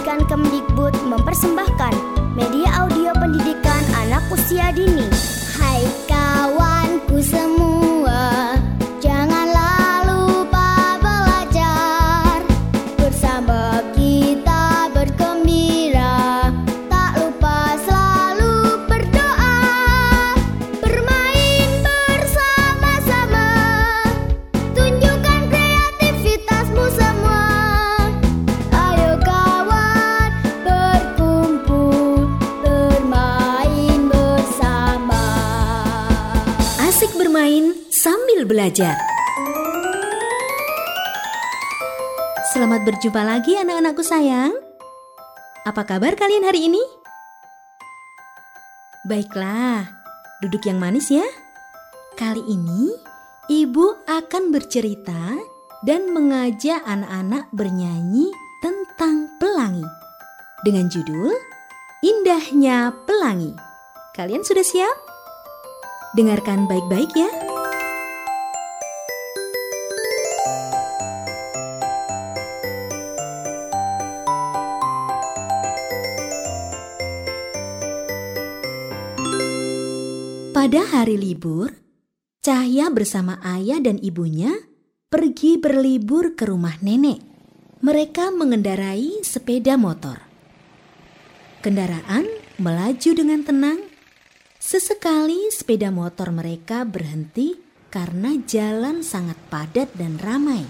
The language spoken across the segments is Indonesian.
Pendidikan Kemdikbud mempersembahkan media audio pendidikan anak usia dini. Hai kawanku semua, janganlah lupa belajar. Bersama kita bergembira, tak lupa selalu berdoa. Bermain bersama-sama, tunjukkan kreativitasmu semua. Ayo kawan, berkumpul, bermain bersama. Asik bermain sambil belajar. Selamat berjumpa lagi anak-anakku sayang. Apa kabar kalian hari ini? Baiklah, duduk yang manis ya. Kali ini Ibu akan bercerita dan mengajak anak-anak bernyanyi tentang pelangi dengan judul Indahnya Pelangi. Kalian sudah siap? Dengarkan baik-baik ya. Pada hari libur, Cahya bersama ayah dan ibunya pergi berlibur ke rumah nenek. Mereka mengendarai sepeda motor. Kendaraan melaju dengan tenang. Sesekali sepeda motor mereka berhenti karena jalan sangat padat dan ramai.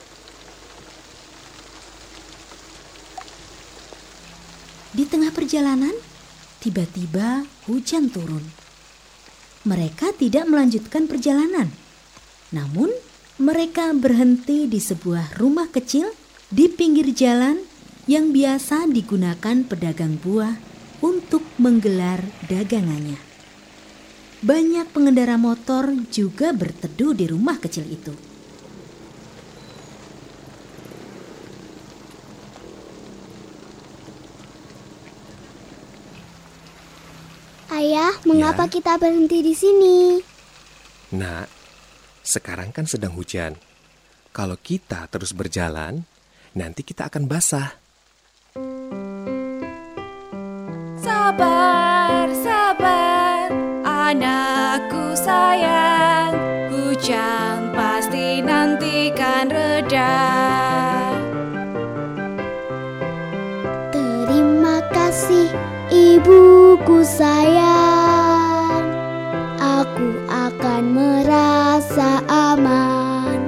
Di tengah perjalanan, tiba-tiba hujan turun. Mereka tidak melanjutkan perjalanan. Namun, mereka berhenti di sebuah rumah kecil di pinggir jalan yang biasa digunakan pedagang buah untuk menggelar dagangannya. Banyak pengendara motor juga berteduh di rumah kecil itu. Ayah, mengapa kita berhenti di sini? Nak, sekarang kan sedang hujan. Kalau kita terus berjalan, nanti kita akan basah. Sabar, sabar, anakku sayang. Hujan pasti nanti kan reda. Terima kasih ibuku sayang, aku akan merasa aman.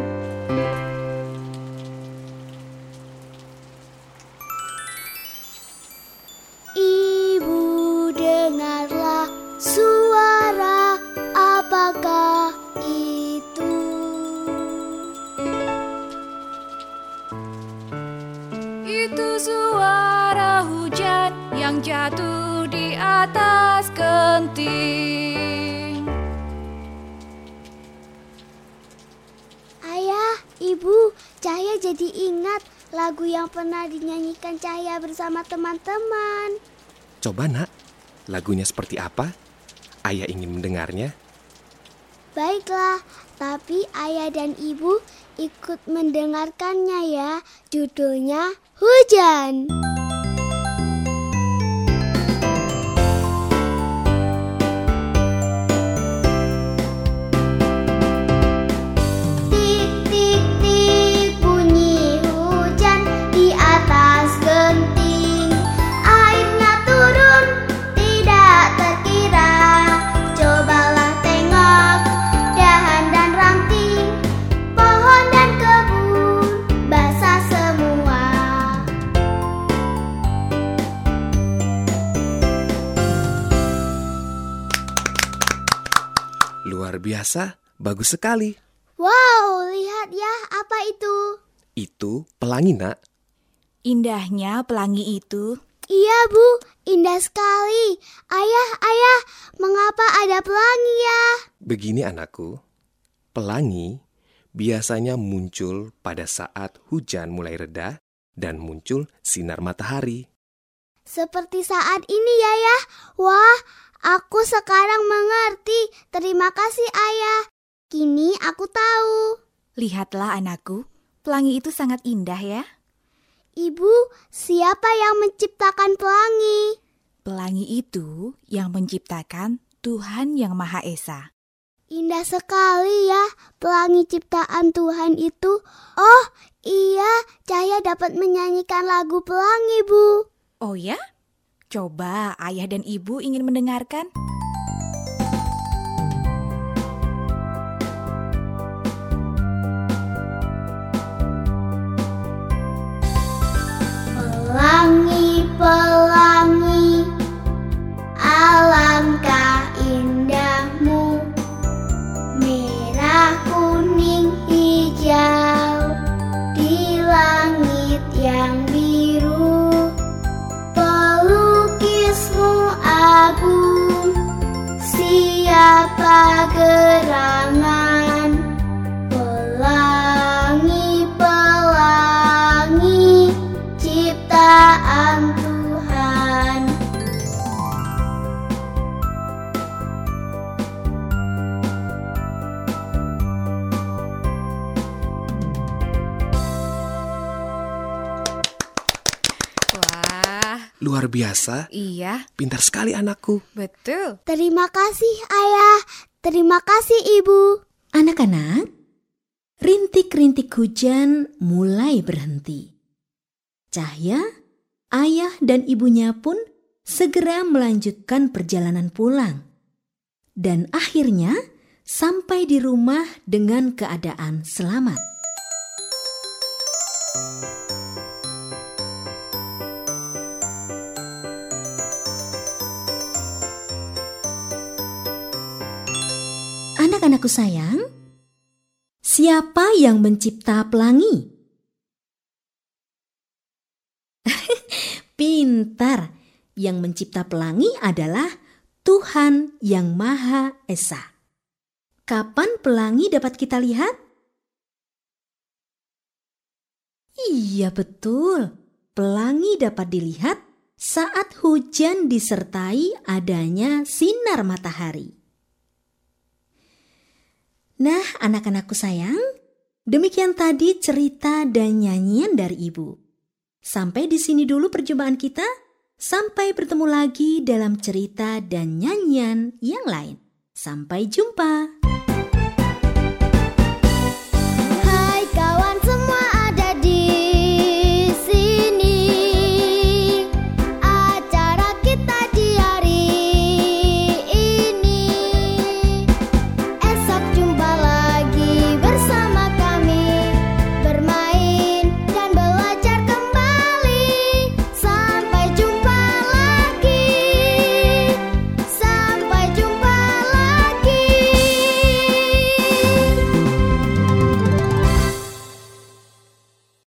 Ibu, dengarlah suara, apakah itu? Itu suara hujan yang jatuh di atas genting. Ayah, ibu, Cahya jadi ingat lagu yang pernah dinyanyikan Cahya bersama teman-teman. Coba nak, lagunya seperti apa? Ayah ingin mendengarnya. Baiklah, tapi ayah dan ibu ikut mendengarkannya ya. Judulnya Hujan. Tik tik tik bunyi hujan di atas genting. Airnya turun tidak terkira. Cobalah tengok dahan dan ranting, pohon dan kebun basah semua. Luar biasa, bagus sekali. Wow, lihat ya, apa itu? Itu pelangi, nak. Indahnya pelangi itu. Iya Bu, indah sekali. Ayah, mengapa ada pelangi ya? Begini anakku, pelangi biasanya muncul pada saat hujan mulai reda dan muncul sinar matahari. Seperti saat ini ya. Wah, aku sekarang mengerti. Terima kasih Ayah. Kini aku tahu. Lihatlah anakku, pelangi itu sangat indah ya. Ibu, siapa yang menciptakan pelangi? Pelangi itu yang menciptakan Tuhan Yang Maha Esa. Indah sekali ya pelangi ciptaan Tuhan itu. Oh iya, Cahya dapat menyanyikan lagu pelangi, Bu. Oh ya? Coba ayah dan ibu ingin mendengarkan. Pelangi, pelangi, alangkah indahmu, merah, kuning, hijau, di langit yang biru. Pelukismu agung, siapa gerangan? Pelangi, pelangi, ciptaan Tuhan. Wah, Luar biasa, iya, pintar sekali anakku. betul. Terima kasih, Ayah. Terima kasih, Ibu. Anak-anak, rintik-rintik hujan mulai berhenti. Cahya, ayah dan ibunya pun segera melanjutkan perjalanan pulang. Dan akhirnya sampai di rumah dengan keadaan selamat. Anak-anakku sayang, siapa yang mencipta pelangi? Pintar, yang mencipta pelangi adalah Tuhan Yang Maha Esa. Kapan pelangi dapat kita lihat? Iya betul, pelangi dapat dilihat saat hujan disertai adanya sinar matahari. Nah, anak-anakku sayang, demikian tadi cerita dan nyanyian dari Ibu. Sampai di sini dulu perjumpaan kita. Sampai bertemu lagi dalam cerita dan nyanyian yang lain. Sampai jumpa.